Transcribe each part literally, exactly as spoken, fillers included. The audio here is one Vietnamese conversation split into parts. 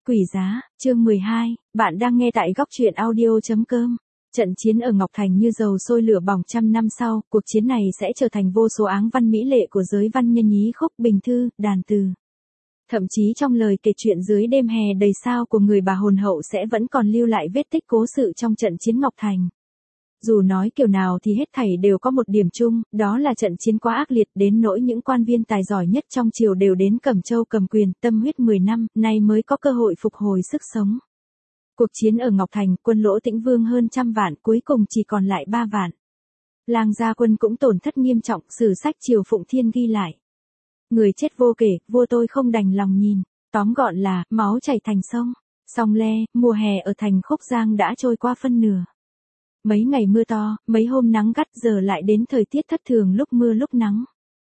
quỷ giá, chương mười hai, bạn đang nghe tại góc truyện audio chấm com. Trận chiến ở Ngọc Thành như dầu sôi lửa bỏng trăm năm sau, cuộc chiến này sẽ trở thành vô số áng văn mỹ lệ của giới văn nhân nhí khúc, bình thư, đàn từ. Thậm chí trong lời kể chuyện dưới đêm hè đầy sao của người bà hồn hậu sẽ vẫn còn lưu lại vết tích cố sự trong trận chiến Ngọc Thành. Dù nói kiểu nào thì hết thảy đều có một điểm chung, đó là trận chiến quá ác liệt đến nỗi những quan viên tài giỏi nhất trong triều đều đến Cẩm Châu cầm quyền, tâm huyết mười năm, nay mới có cơ hội phục hồi sức sống. Cuộc chiến ở Ngọc Thành, quân Lỗ Tĩnh Vương hơn trăm vạn, cuối cùng chỉ còn lại ba vạn. Lang gia quân cũng tổn thất nghiêm trọng, sử sách Triều Phụng Thiên ghi lại. Người chết vô kể, vua tôi không đành lòng nhìn, tóm gọn là, máu chảy thành sông. Song le, mùa hè ở thành Khúc Giang đã trôi qua phân nửa. Mấy ngày mưa to, mấy hôm nắng gắt, giờ lại đến thời tiết thất thường lúc mưa lúc nắng.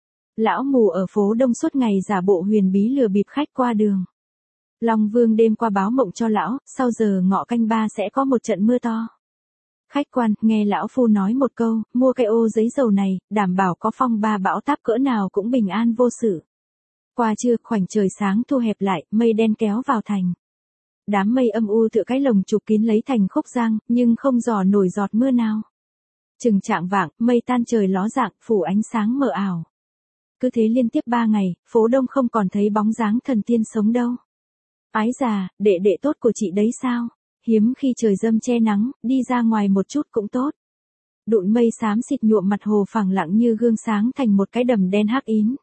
Lão mù ở phố Đông suốt ngày giả bộ huyền bí lừa bịp khách qua đường. Long Vương đêm qua báo mộng cho lão, sau giờ ngọ canh ba sẽ có một trận mưa to. Khách quan, nghe lão phu nói một câu, mua cái ô giấy dầu này, đảm bảo có phong ba bão táp cỡ nào cũng bình an vô sự. Qua trưa, khoảnh trời sáng thu hẹp lại, mây đen kéo vào thành. Đám mây âm u tựa cái lồng chụp kín lấy thành Khúc Giang, nhưng không dò nổi giọt mưa nào. Chừng trạng vạng, mây tan trời ló dạng, phủ ánh sáng mờ ảo. Cứ thế liên tiếp ba ngày, phố Đông không còn thấy bóng dáng thần tiên sống đâu. Ái già, đệ đệ tốt của chị đấy sao? Hiếm khi trời râm che nắng, đi ra ngoài một chút cũng tốt. Đụn mây xám xịt nhuộm mặt hồ phẳng lặng như gương sáng thành một cái đầm đen hắc ín.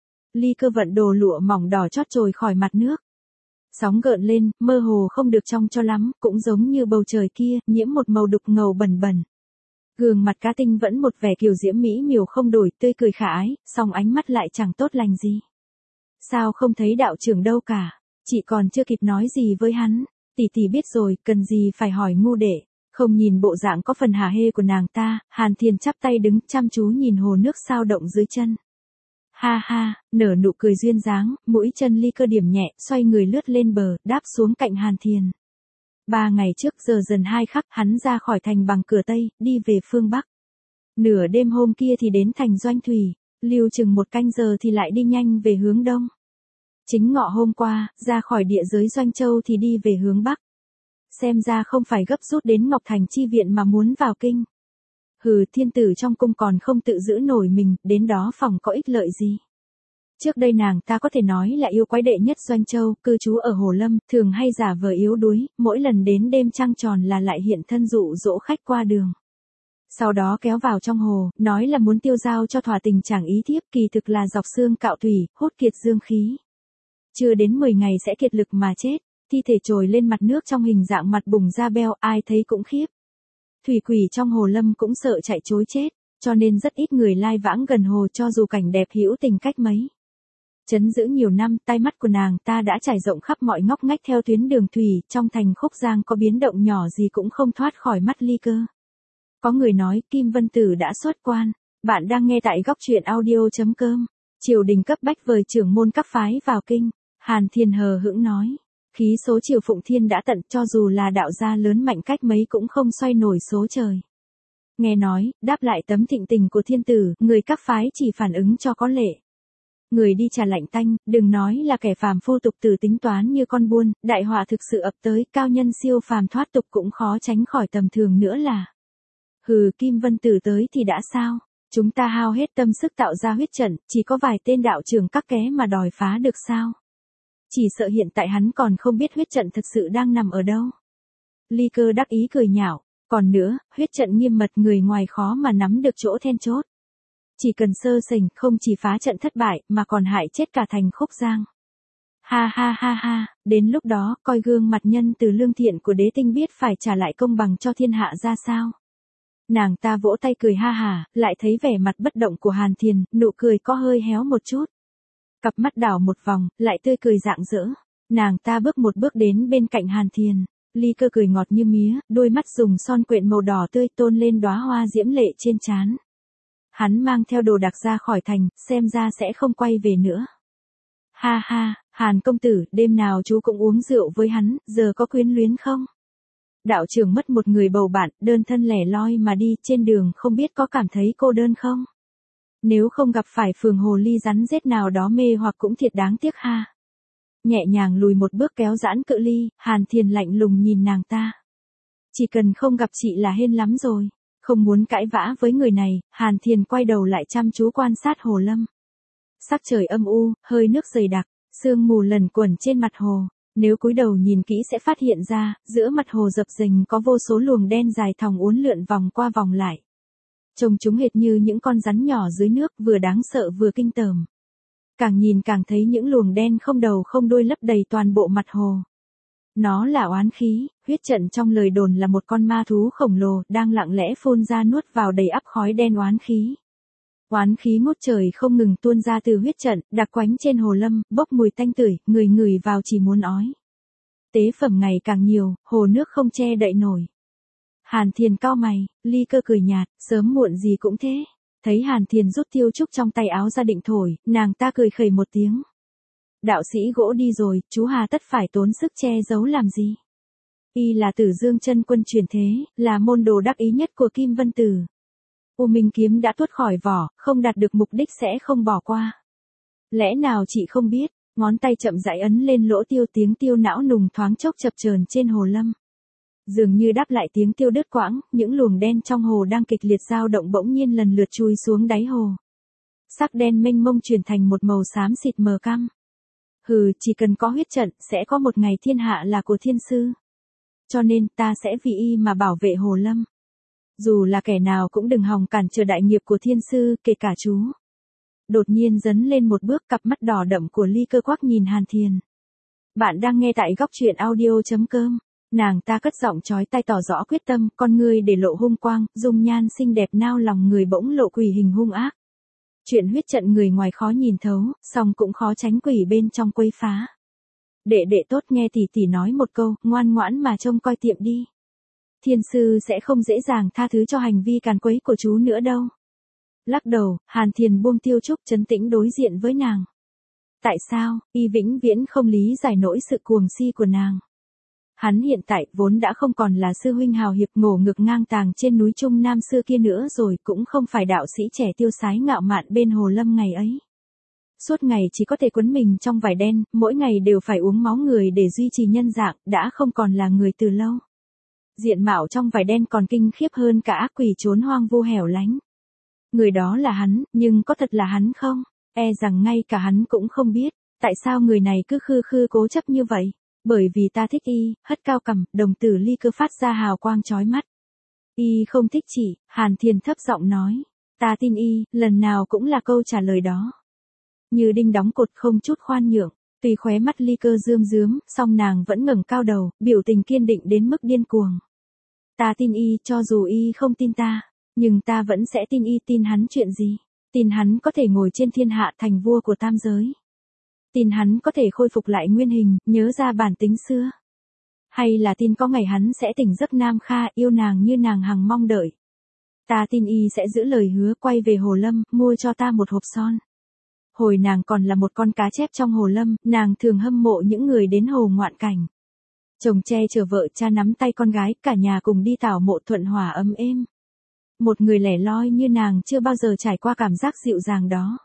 Ly Cơ vận đồ lụa mỏng đỏ chót trồi khỏi mặt nước. Sóng gợn lên, mơ hồ không được trong cho lắm, cũng giống như bầu trời kia, nhiễm một màu đục ngầu bẩn bẩn. Gương mặt cá tinh vẫn một vẻ kiều diễm mỹ miều không đổi, tươi cười khả ái, song ánh mắt lại chẳng tốt lành gì. Sao không thấy đạo trưởng đâu cả? Chị còn chưa kịp nói gì với hắn. Tỷ tỷ biết rồi, cần gì phải hỏi ngu đệ. Không nhìn bộ dạng có phần hả hê của nàng ta, Hàn Thiền chắp tay đứng chăm chú nhìn hồ nước sao động dưới chân. Ha ha, nở nụ cười duyên dáng, mũi chân Ly Cơ điểm nhẹ, xoay người lướt lên bờ, đáp xuống cạnh Hàn Thiền. Ba ngày trước giờ dần hai khắc, hắn ra khỏi thành bằng cửa Tây, đi về phương Bắc. Nửa đêm hôm kia thì đến thành Doanh Thủy, lưu chừng một canh giờ thì lại đi nhanh về hướng Đông. Chính ngọ hôm qua, ra khỏi địa giới Doanh Châu thì đi về hướng Bắc. Xem ra không phải gấp rút đến Ngọc Thành chi viện mà muốn vào kinh. Hừ, thiên tử trong cung còn không tự giữ nổi mình, đến đó phòng có ích lợi gì. Trước đây nàng ta có thể nói là yêu quái đệ nhất Doanh Châu, cư trú ở Hồ Lâm, thường hay giả vờ yếu đuối, mỗi lần đến đêm trăng tròn là lại hiện thân dụ dỗ khách qua đường. Sau đó kéo vào trong hồ, nói là muốn tiêu dao cho thỏa tình chẳng ý thiếp, kỳ thực là dọc xương cạo thủy, hút kiệt dương khí. Chưa đến mười ngày sẽ kiệt lực mà chết, thi thể trồi lên mặt nước trong hình dạng mặt bùng da beo, ai thấy cũng khiếp. Thủy quỷ trong Hồ Lâm cũng sợ chạy trối chết, cho nên rất ít người lai vãng gần hồ cho dù cảnh đẹp hữu tình cách mấy. Trấn giữ nhiều năm, tai mắt của nàng ta đã trải rộng khắp mọi ngóc ngách theo tuyến đường thủy, trong thành Khúc Giang có biến động nhỏ gì cũng không thoát khỏi mắt Ly Cơ. Có người nói Kim Vân Tử đã xuất quan, bạn đang nghe tại góc truyện audio chấm com. Triều đình cấp bách vời trưởng môn các phái vào kinh, Hàn Thiền hờ hững nói. Khí số Triều Phụng Thiên đã tận, cho dù là đạo gia lớn mạnh cách mấy cũng không xoay nổi số trời. Nghe nói, đáp lại tấm thịnh tình của thiên tử, người các phái chỉ phản ứng cho có lệ. Người đi trà lạnh tanh, đừng nói là kẻ phàm phu tục tử tính toán như con buôn, đại họa thực sự ập tới, cao nhân siêu phàm thoát tục cũng khó tránh khỏi tầm thường nữa là. Hừ, Kim Vân Tử tới thì đã sao? Chúng ta hao hết tâm sức tạo ra huyết trận, chỉ có vài tên đạo trưởng các ké mà đòi phá được sao? Chỉ sợ hiện tại hắn còn không biết huyết trận thật sự đang nằm ở đâu. Ly Cơ đắc ý cười nhạo, còn nữa, huyết trận nghiêm mật người ngoài khó mà nắm được chỗ then chốt. Chỉ cần sơ sẩy, không chỉ phá trận thất bại, mà còn hại chết cả thành Khúc Giang. Ha ha ha ha, đến lúc đó, coi gương mặt nhân từ lương thiện của đế tinh biết phải trả lại công bằng cho thiên hạ ra sao. Nàng ta vỗ tay cười ha hả, lại thấy vẻ mặt bất động của Hàn Thiền, nụ cười có hơi héo một chút. Cặp mắt đảo một vòng, lại tươi cười rạng rỡ. Nàng ta bước một bước đến bên cạnh Hàn Thiền. Ly Cơ cười ngọt như mía, đôi mắt dùng son quyện màu đỏ tươi tôn lên đóa hoa diễm lệ trên trán. Hắn mang theo đồ đạc ra khỏi thành, xem ra sẽ không quay về nữa. Ha ha, Hàn công tử, đêm nào chú cũng uống rượu với hắn, giờ có quyến luyến không? Đạo trưởng mất một người bầu bạn, đơn thân lẻ loi mà đi, trên đường không biết có cảm thấy cô đơn không? Nếu không gặp phải phường hồ ly rắn rết nào đó mê hoặc cũng thiệt đáng tiếc ha. Nhẹ nhàng lùi một bước kéo giãn cự ly, Hàn Thiền lạnh lùng nhìn nàng ta. Chỉ cần không gặp chị là hên lắm rồi. Không muốn cãi vã với người này, Hàn Thiền quay đầu lại chăm chú quan sát hồ lâm. Sắc trời âm u, hơi nước dày đặc, sương mù lẩn quẩn trên mặt hồ. Nếu cúi đầu nhìn kỹ sẽ phát hiện ra, giữa mặt hồ dập dềnh có vô số luồng đen dài thòng uốn lượn vòng qua vòng lại. Trông chúng hệt như những con rắn nhỏ dưới nước, vừa đáng sợ vừa kinh tởm. Càng nhìn càng thấy những luồng đen không đầu không đuôi lấp đầy toàn bộ mặt hồ. Nó là oán khí, huyết trận trong lời đồn là một con ma thú khổng lồ đang lặng lẽ phun ra nuốt vào đầy ắp khói đen oán khí. Oán khí ngút trời không ngừng tuôn ra từ huyết trận, đặc quánh trên hồ lâm, bốc mùi tanh tưởi, người ngửi vào chỉ muốn ói. Tế phẩm ngày càng nhiều, hồ nước không che đậy nổi. Hàn Thiền cau mày, Ly Cơ cười nhạt, sớm muộn gì cũng thế. Thấy Hàn Thiền rút tiêu trúc trong tay áo ra định thổi, nàng ta cười khẩy một tiếng. Đạo sĩ gỗ đi rồi, chú hà tất phải tốn sức che giấu làm gì. Y là Tử Dương chân quân truyền thế, là môn đồ đắc ý nhất của Kim Vân Tử. U Minh kiếm đã tuốt khỏi vỏ, không đạt được mục đích sẽ không bỏ qua. Lẽ nào chị không biết, ngón tay chậm rãi ấn lên lỗ tiêu, tiếng tiêu não nùng thoáng chốc chập chờn trên hồ lâm. Dường như đáp lại tiếng tiêu đứt quãng, những luồng đen trong hồ đang kịch liệt dao động bỗng nhiên lần lượt chui xuống đáy hồ. Sắc đen mênh mông chuyển thành một màu xám xịt mờ căm. Hừ, chỉ cần có huyết trận, sẽ có một ngày thiên hạ là của thiên sư. Cho nên, ta sẽ vì y mà bảo vệ hồ lâm. Dù là kẻ nào cũng đừng hòng cản trở đại nghiệp của thiên sư, kể cả chú. Đột nhiên dấn lên một bước, cặp mắt đỏ đậm của Ly Cơ quắc nhìn Hàn Thiền. Bạn đang nghe tại góc truyện audio chấm com. Nàng ta cất giọng chói tai tỏ rõ quyết tâm, con ngươi để lộ hung quang, dung nhan xinh đẹp nao lòng người bỗng lộ quỷ hình hung ác. Chuyện huyết trận người ngoài khó nhìn thấu, song cũng khó tránh quỷ bên trong quấy phá. Đệ đệ tốt, nghe tỷ tỷ nói một câu, ngoan ngoãn mà trông coi tiệm đi. Thiên sư sẽ không dễ dàng tha thứ cho hành vi càn quấy của chú nữa đâu. Lắc đầu, Hàn Thiền buông tiêu trúc trấn tĩnh đối diện với nàng. Tại sao, y vĩnh viễn không lý giải nổi sự cuồng si của nàng. Hắn hiện tại vốn đã không còn là sư huynh hào hiệp ngổ ngược ngang tàng trên núi Trung Nam xưa kia nữa rồi, cũng không phải đạo sĩ trẻ tiêu sái ngạo mạn bên hồ lâm ngày ấy. Suốt ngày chỉ có thể quấn mình trong vải đen, mỗi ngày đều phải uống máu người để duy trì nhân dạng, đã không còn là người từ lâu. Diện mạo trong vải đen còn kinh khiếp hơn cả ác quỷ trốn hoang vu hẻo lánh. Người đó là hắn, nhưng có thật là hắn không? E rằng ngay cả hắn cũng không biết, tại sao người này cứ khư khư cố chấp như vậy? Bởi vì ta thích y, hất cao cằm, đồng tử Ly Cơ phát ra hào quang chói mắt. Y không thích chị, Hàn Thiền thấp giọng nói. Ta tin y, lần nào cũng là câu trả lời đó. Như đinh đóng cột không chút khoan nhượng, tuy khóe mắt Ly Cơ rướm rướm, song nàng vẫn ngẩng cao đầu, biểu tình kiên định đến mức điên cuồng. Ta tin y, cho dù y không tin ta, nhưng ta vẫn sẽ tin y. Tin hắn chuyện gì? Tin hắn có thể ngồi trên thiên hạ thành vua của tam giới. Tin hắn có thể khôi phục lại nguyên hình, nhớ ra bản tính xưa. Hay là tin có ngày hắn sẽ tỉnh giấc nam kha, yêu nàng như nàng hằng mong đợi. Ta tin y sẽ giữ lời hứa, quay về hồ lâm, mua cho ta một hộp son. Hồi nàng còn là một con cá chép trong hồ lâm, nàng thường hâm mộ những người đến hồ ngoạn cảnh. Chồng che chở vợ, cha nắm tay con gái, cả nhà cùng đi tảo mộ thuận hòa ấm êm. Một người lẻ loi như nàng chưa bao giờ trải qua cảm giác dịu dàng đó.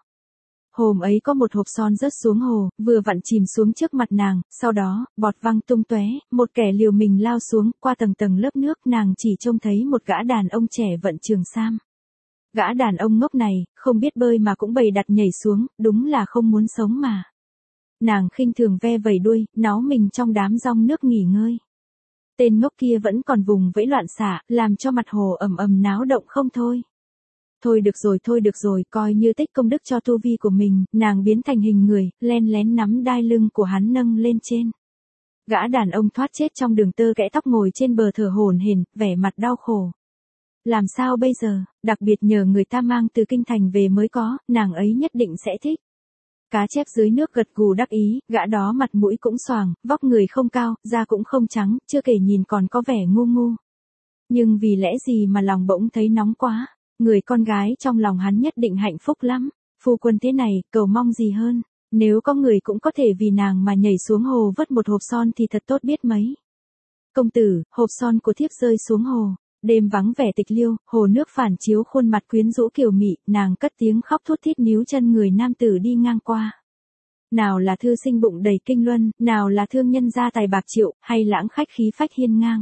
Hôm ấy có một hộp son rớt xuống hồ, vừa vặn chìm xuống trước mặt nàng, sau đó, bọt văng tung tóe, một kẻ liều mình lao xuống, qua tầng tầng lớp nước, nàng chỉ trông thấy một gã đàn ông trẻ vận trường sam. Gã đàn ông ngốc này, không biết bơi mà cũng bày đặt nhảy xuống, đúng là không muốn sống mà. Nàng khinh thường ve vẩy đuôi, náu mình trong đám dòng nước nghỉ ngơi. Tên ngốc kia vẫn còn vùng vẫy loạn xạ, làm cho mặt hồ ầm ầm náo động không thôi. Thôi được rồi, thôi được rồi, coi như tích công đức cho tu vi của mình, nàng biến thành hình người, len lén nắm đai lưng của hắn nâng lên trên. Gã đàn ông thoát chết trong đường tơ kẽ tóc ngồi trên bờ thở hổn hển, vẻ mặt đau khổ. Làm sao bây giờ, đặc biệt nhờ người ta mang từ kinh thành về mới có, nàng ấy nhất định sẽ thích. Cá chép dưới nước gật gù đắc ý, gã đó mặt mũi cũng xoàng, vóc người không cao, da cũng không trắng, chưa kể nhìn còn có vẻ ngu ngu. Nhưng vì lẽ gì mà lòng bỗng thấy nóng quá, người con gái trong lòng hắn nhất định hạnh phúc lắm. Phu quân thế này, cầu mong gì hơn, nếu có người cũng có thể vì nàng mà nhảy xuống hồ vớt một hộp son thì thật tốt biết mấy. Công tử, hộp son của thiếp rơi xuống hồ. Đêm vắng vẻ tịch liêu, hồ nước phản chiếu khuôn mặt quyến rũ kiều mị, nàng cất tiếng khóc thút thít níu chân người nam tử đi ngang qua. Nào là thư sinh bụng đầy kinh luân, nào là thương nhân gia tài bạc triệu, hay lãng khách khí phách hiên ngang.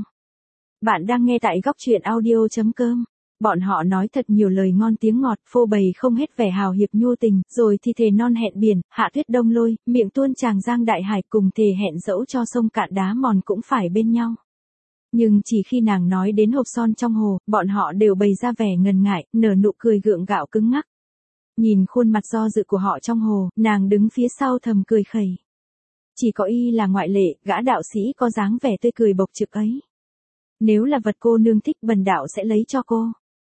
Bạn đang nghe tại góc truyện audio.com. Bọn họ nói thật nhiều lời ngon tiếng ngọt, phô bày không hết vẻ hào hiệp nhu tình, rồi thì thề non hẹn biển, hạ tuyết đông lôi, miệng tuôn tràng giang đại hải, cùng thề hẹn dẫu cho sông cạn đá mòn cũng phải bên nhau. Nhưng chỉ khi nàng nói đến hộp son trong hồ, bọn họ đều bày ra vẻ ngần ngại, nở nụ cười gượng gạo cứng ngắc. Nhìn khuôn mặt do dự của họ trong hồ, nàng đứng phía sau thầm cười khẩy. Chỉ có y là ngoại lệ, gã đạo sĩ có dáng vẻ tươi cười bộc trực ấy. Nếu là vật cô nương thích, bần đạo sẽ lấy cho cô.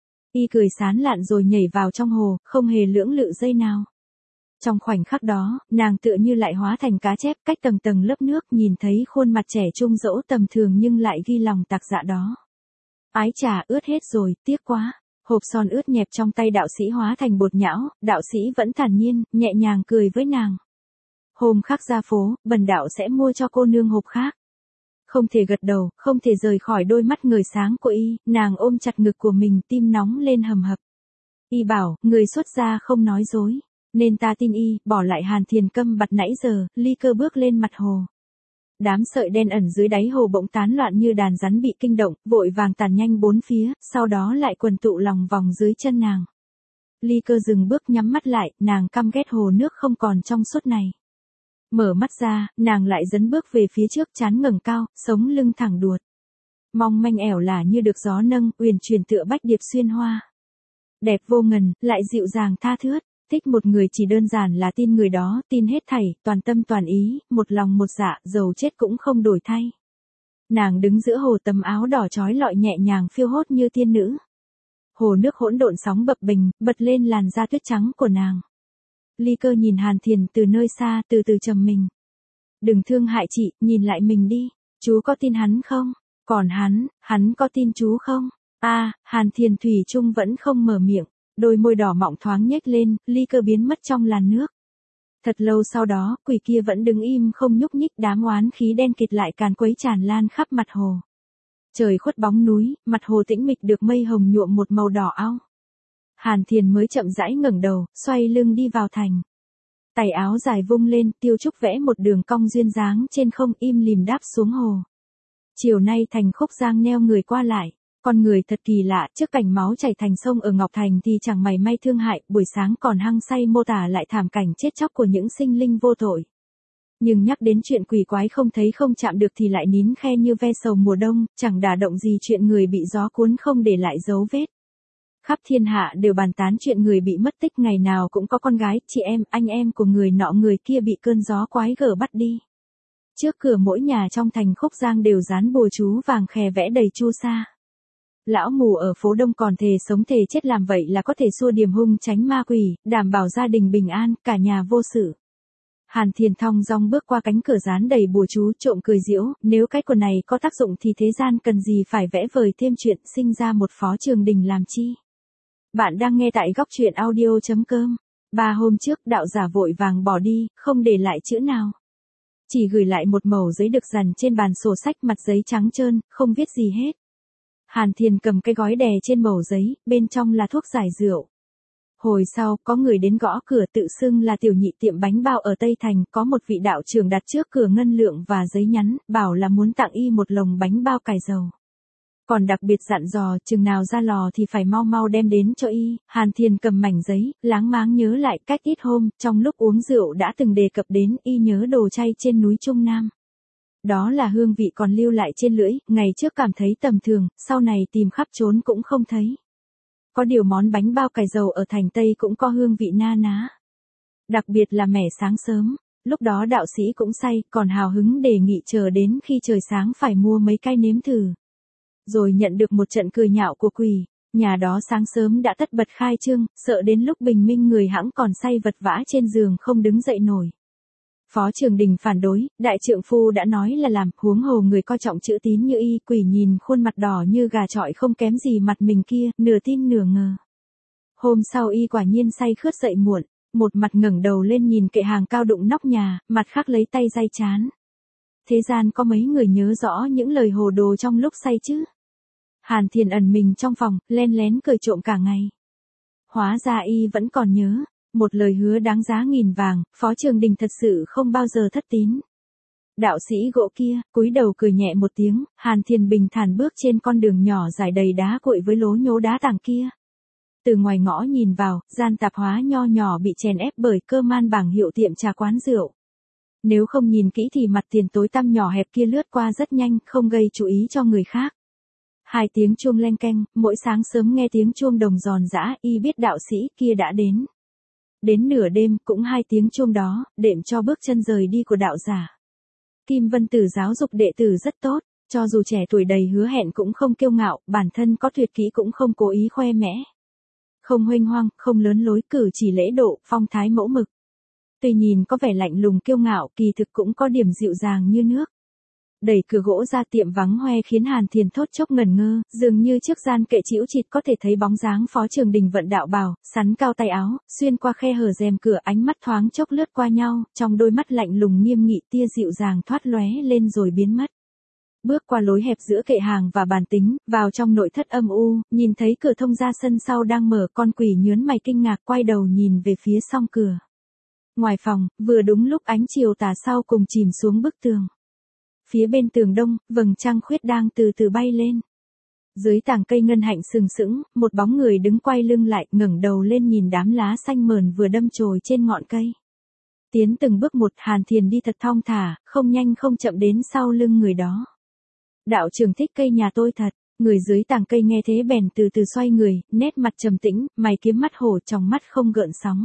Y cười sán lạn rồi nhảy vào trong hồ, không hề lưỡng lự giây nào. Trong khoảnh khắc đó, nàng tựa như lại hóa thành cá chép, cách tầng tầng lớp nước, nhìn thấy khuôn mặt trẻ trung dẫu tầm thường nhưng lại ghi lòng tạc dạ đó. Ái chà, ướt hết rồi, tiếc quá. Hộp son ướt nhẹp trong tay đạo sĩ hóa thành bột nhão, đạo sĩ vẫn thản nhiên, nhẹ nhàng cười với nàng. Hôm khác ra phố, bần đạo sẽ mua cho cô nương hộp khác. Không thể gật đầu, không thể rời khỏi đôi mắt ngời sáng của y, nàng ôm chặt ngực của mình, tim nóng lên hầm hập. Y bảo, người xuất gia không nói dối, nên ta tin y, bỏ lại Hàn Thiền câm bặt nãy giờ, ly cơ bước lên mặt hồ. Đám sợi đen ẩn dưới đáy hồ bỗng tán loạn như đàn rắn bị kinh động, vội vàng tàn nhanh bốn phía, sau đó lại quần tụ lòng vòng dưới chân nàng. Ly cơ dừng bước nhắm mắt lại, nàng căm ghét hồ nước không còn trong suốt này. Mở mắt ra, nàng lại dấn bước về phía trước, trán ngẩng cao, sống lưng thẳng đuột. Mong manh ẻo là như được gió nâng, uyển chuyển tựa bách điệp xuyên hoa. Đẹp vô ngần, lại dịu dàng tha thướt. Thích một người chỉ đơn giản là tin người đó, tin hết thảy, toàn tâm toàn ý, một lòng một dạ, dầu chết cũng không đổi thay. Nàng đứng giữa hồ, tấm áo đỏ trói lọi nhẹ nhàng phiêu hốt như tiên nữ. Hồ nước hỗn độn sóng bập bềnh, bật lên làn da tuyết trắng của nàng. Ly cơ nhìn Hàn Thiền từ nơi xa, từ từ trầm mình. Đừng thương hại chị, nhìn lại mình đi, chú có tin hắn không? Còn hắn, hắn có tin chú không? A, à, Hàn Thiền thủy chung vẫn không mở miệng. Đôi môi đỏ mọng thoáng nhếch lên, ly cơ biến mất trong làn nước. Thật lâu sau đó, quỷ kia vẫn đứng im không nhúc nhích, đám oán khí đen kịt lại càn quấy tràn lan khắp mặt hồ. Trời khuất bóng núi, mặt hồ tĩnh mịch được mây hồng nhuộm một màu đỏ au. Hàn Thiền mới chậm rãi ngẩng đầu, xoay lưng đi vào thành. Tay áo dài vung lên, Tiêu Trúc vẽ một đường cong duyên dáng trên không, im lìm đáp xuống hồ. Chiều nay thành Khúc Giang neo người qua lại. Con người thật kỳ lạ, trước cảnh máu chảy thành sông ở Ngọc Thành thì chẳng mảy may thương hại, buổi sáng còn hăng say mô tả lại thảm cảnh chết chóc của những sinh linh vô tội. Nhưng nhắc đến chuyện quỷ quái không thấy không chạm được thì lại nín khe như ve sầu mùa đông, chẳng đả động gì chuyện người bị gió cuốn không để lại dấu vết. Khắp thiên hạ đều bàn tán chuyện người bị mất tích, ngày nào cũng có con gái, chị em, anh em của người nọ người kia bị cơn gió quái gở bắt đi. Trước cửa mỗi nhà trong thành Khúc Giang đều dán bùa chú vàng khè vẽ đầy chu sa. Lão mù ở phố Đông còn thề sống thề chết làm vậy là có thể xua điềm hung tránh ma quỷ, đảm bảo gia đình bình an, cả nhà vô sự. Hàn Thiền thong dong bước qua cánh cửa dán đầy bùa chú, trộm cười giễu, nếu cái quần này có tác dụng thì thế gian cần gì phải vẽ vời thêm chuyện sinh ra một Phó Trường Đình làm chi. Bạn đang nghe tại góc truyện audio.com. Ba hôm trước đạo giả vội vàng bỏ đi, không để lại chữ nào. Chỉ gửi lại một mẩu giấy được dằn trên bàn sổ sách, mặt giấy trắng trơn, không viết gì hết. Hàn Thiền cầm cái gói đè trên mẩu giấy, bên trong là thuốc giải rượu. Hồi sau, có người đến gõ cửa tự xưng là tiểu nhị tiệm bánh bao ở Tây Thành, có một vị đạo trưởng đặt trước cửa ngân lượng và giấy nhắn, bảo là muốn tặng y một lồng bánh bao cải dầu. Còn đặc biệt dặn dò, chừng nào ra lò thì phải mau mau đem đến cho y. Hàn Thiền cầm mảnh giấy, láng máng nhớ lại cách ít hôm, trong lúc uống rượu đã từng đề cập đến y nhớ đồ chay trên núi Trung Nam. Đó là hương vị còn lưu lại trên lưỡi, ngày trước cảm thấy tầm thường, sau này tìm khắp trốn cũng không thấy. Có điều món bánh bao cải dầu ở thành Tây cũng có hương vị na ná. Đặc biệt là mẻ sáng sớm, lúc đó đạo sĩ cũng say, còn hào hứng đề nghị chờ đến khi trời sáng phải mua mấy cái nếm thử. Rồi nhận được một trận cười nhạo của quỷ, nhà đó sáng sớm đã tất bật khai trương, sợ đến lúc bình minh người hãng còn say vật vã trên giường không đứng dậy nổi. Phó Trường Đình phản đối, đại trượng phu đã nói là làm, huống hồ người coi trọng chữ tín như y, quỷ nhìn khuôn mặt đỏ như gà chọi không kém gì mặt mình kia, nửa tin nửa ngờ. Hôm sau y quả nhiên say khướt dậy muộn, một mặt ngẩng đầu lên nhìn kệ hàng cao đụng nóc nhà, mặt khác lấy tay day chán. Thế gian có mấy người nhớ rõ những lời hồ đồ trong lúc say chứ? Hàn Thiền ẩn mình trong phòng, len lén cười trộm cả ngày. Hóa ra y vẫn còn nhớ. Một lời hứa đáng giá nghìn vàng, Phó Trường Đình thật sự không bao giờ thất tín. Đạo sĩ gỗ kia, cúi đầu cười nhẹ một tiếng, Hàn Thiền bình thản bước trên con đường nhỏ dài đầy đá cuội với lố nhố đá tảng kia. Từ ngoài ngõ nhìn vào, gian tạp hóa nho nhỏ bị chèn ép bởi cơ man bảng hiệu tiệm trà quán rượu. Nếu không nhìn kỹ thì mặt tiền tối tăm nhỏ hẹp kia lướt qua rất nhanh, không gây chú ý cho người khác. Hai tiếng chuông leng keng, mỗi sáng sớm nghe tiếng chuông đồng giòn giã, y biết đạo sĩ kia đã đến. Đến nửa đêm, cũng hai tiếng chuông đó, đệm cho bước chân rời đi của đạo giả. Kim Vân Tử giáo dục đệ tử rất tốt, cho dù trẻ tuổi đầy hứa hẹn cũng không kiêu ngạo, bản thân có tuyệt kỹ cũng không cố ý khoe mẽ. Không huênh hoang, không lớn lối, cử chỉ lễ độ, phong thái mẫu mực. Tuy nhìn có vẻ lạnh lùng kiêu ngạo, kỳ thực cũng có điểm dịu dàng như nước. Đẩy cửa gỗ ra tiệm vắng hoe khiến Hàn Thiền thốt chốc ngẩn ngơ, dường như trước gian kệ chĩu chịt có thể thấy bóng dáng Phó Trường Đình vận đạo bào, sắn cao tay áo, xuyên qua khe hở rèm cửa, ánh mắt thoáng chốc lướt qua nhau, trong đôi mắt lạnh lùng nghiêm nghị tia dịu dàng thoát lóe lên rồi biến mất. Bước qua lối hẹp giữa kệ hàng và bàn tính, vào trong nội thất âm u, nhìn thấy cửa thông ra sân sau đang mở, con quỷ nhớn mày kinh ngạc quay đầu nhìn về phía song cửa. Ngoài phòng, vừa đúng lúc ánh chiều tà sau cùng chìm xuống bức tường. Phía bên tường đông, vầng trăng khuyết đang từ từ bay lên. Dưới tàng cây ngân hạnh sừng sững, một bóng người đứng quay lưng lại, ngẩng đầu lên nhìn đám lá xanh mờn vừa đâm chồi trên ngọn cây. Tiến từng bước một, Hàn Thiền đi thật thong thả, không nhanh không chậm đến sau lưng người đó. Đạo trưởng thích cây nhà tôi thật. Người dưới tàng cây nghe thế bèn từ từ xoay người, nét mặt trầm tĩnh, mày kiếm mắt hổ, trong mắt không gợn sóng.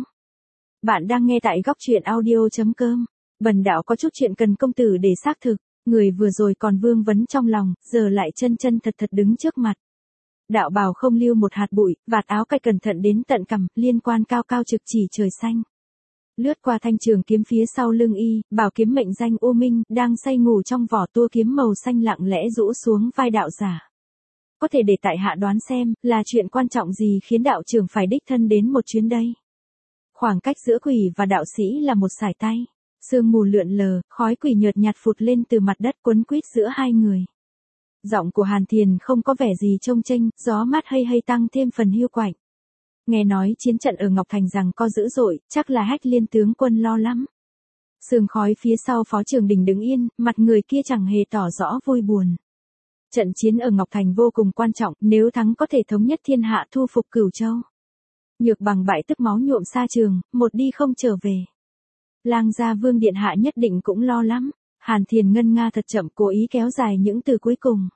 Bạn đang nghe tại góc truyện audio chấm com. Bần đạo có chút chuyện cần công tử để xác thực. Người vừa rồi còn vương vấn trong lòng, giờ lại chân chân thật thật đứng trước mặt. Đạo bào không lưu một hạt bụi, vạt áo cài cẩn thận đến tận cằm, liên quan cao cao trực chỉ trời xanh. Lướt qua thanh trường kiếm phía sau lưng y, bảo kiếm mệnh danh U Minh, đang say ngủ trong vỏ tua kiếm màu xanh lặng lẽ rũ xuống vai đạo giả. Có thể để tại hạ đoán xem, là chuyện quan trọng gì khiến đạo trưởng phải đích thân đến một chuyến đây. Khoảng cách giữa quỷ và đạo sĩ là một sải tay. Sương mù lượn lờ, khói quỷ nhợt nhạt phụt lên từ mặt đất quấn quýt giữa hai người. Giọng của Hàn Thiền không có vẻ gì trông chênh, gió mát hay hay tăng thêm phần hiu quạnh. Nghe nói chiến trận ở Ngọc Thành rằng co dữ dội, chắc là Hách Liên tướng quân lo lắm. Sương khói phía sau Phó Trường Đình đứng yên, mặt người kia chẳng hề tỏ rõ vui buồn. Trận chiến ở Ngọc Thành vô cùng quan trọng, nếu thắng có thể thống nhất thiên hạ thu phục Cửu Châu. Nhược bằng bại tức máu nhuộm xa trường, một đi không trở về. Lang gia Vương điện hạ nhất định cũng lo lắm. Hàn Thiền ngân nga thật chậm, cố ý kéo dài những từ cuối cùng.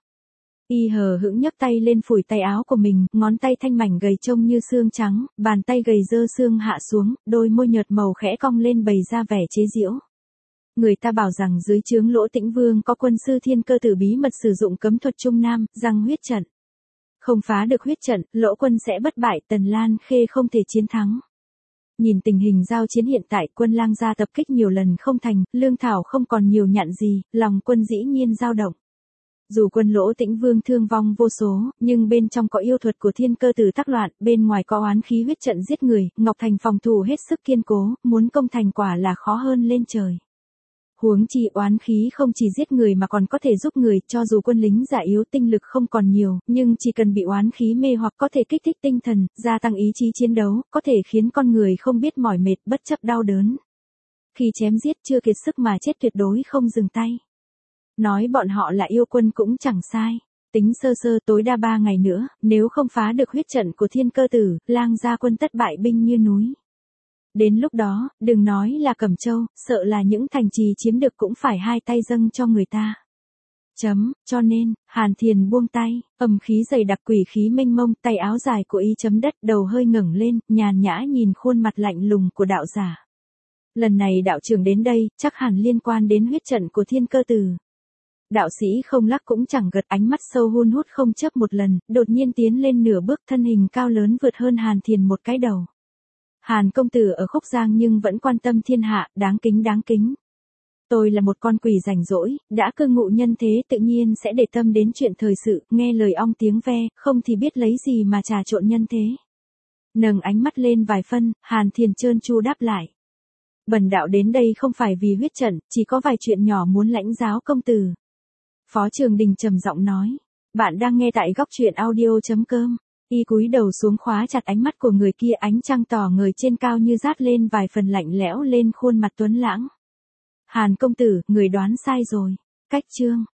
Y hờ hững nhấc tay lên phủi tay áo của mình, ngón tay thanh mảnh gầy trông như xương trắng, bàn tay gầy dơ xương hạ xuống, đôi môi nhợt màu khẽ cong lên bày ra vẻ chế giễu. Người ta bảo rằng dưới trướng Lỗ Tĩnh Vương có quân sư Thiên Cơ Tử bí mật sử dụng cấm thuật Trung Nam, răng huyết trận. Không phá được huyết trận, Lỗ quân sẽ bất bại, Tần Lan Khê không thể chiến thắng. Nhìn tình hình giao chiến hiện tại, quân Lang gia tập kích nhiều lần không thành, lương thảo không còn nhiều nhặn gì, lòng quân dĩ nhiên dao động. Dù quân Lỗ Tĩnh Vương thương vong vô số, nhưng bên trong có yêu thuật của Thiên Cơ Tử tác loạn, bên ngoài có oán khí huyết trận giết người, Ngọc Thành phòng thủ hết sức kiên cố, muốn công thành quả là khó hơn lên trời. Huống chi oán khí không chỉ giết người mà còn có thể giúp người, cho dù quân lính già yếu tinh lực không còn nhiều, nhưng chỉ cần bị oán khí mê hoặc có thể kích thích tinh thần, gia tăng ý chí chiến đấu, có thể khiến con người không biết mỏi mệt bất chấp đau đớn. Khi chém giết chưa kiệt sức mà chết tuyệt đối không dừng tay. Nói bọn họ là yêu quân cũng chẳng sai. Tính sơ sơ tối đa ba ngày nữa, nếu không phá được huyết trận của Thiên Cơ Tử, Lang gia quân tất bại binh như núi. Đến lúc đó, đừng nói là Cẩm Châu, sợ là những thành trì chiếm được cũng phải hai tay dâng cho người ta. Chấm, cho nên, Hàn Thiền buông tay, âm khí dày đặc quỷ khí mênh mông, tay áo dài của y chấm đất, đầu hơi ngẩng lên, nhàn nhã nhìn khuôn mặt lạnh lùng của đạo giả. Lần này đạo trưởng đến đây, chắc hẳn liên quan đến huyết trận của Thiên Cơ Tử. Đạo sĩ không lắc cũng chẳng gật, ánh mắt sâu hun hút không chớp một lần, đột nhiên tiến lên nửa bước, thân hình cao lớn vượt hơn Hàn Thiền một cái đầu. Hàn công tử ở Khúc Giang nhưng vẫn quan tâm thiên hạ, đáng kính đáng kính. Tôi là một con quỷ rảnh rỗi, đã cư ngụ nhân thế tự nhiên sẽ để tâm đến chuyện thời sự, nghe lời ong tiếng ve, không thì biết lấy gì mà trà trộn nhân thế. Nâng ánh mắt lên vài phân, Hàn Thiền trơn tru đáp lại. Bần đạo đến đây không phải vì huyết trận, chỉ có vài chuyện nhỏ muốn lãnh giáo công tử. Phó Trường Đình trầm giọng nói. Bạn đang nghe tại góc truyện audio chấm com. Y cúi đầu xuống khóa chặt ánh mắt của người kia, ánh trăng tỏ ngời trên cao như dát lên vài phần lạnh lẽo lên khuôn mặt tuấn lãng. Hàn công tử, người đoán sai rồi. Cách chương.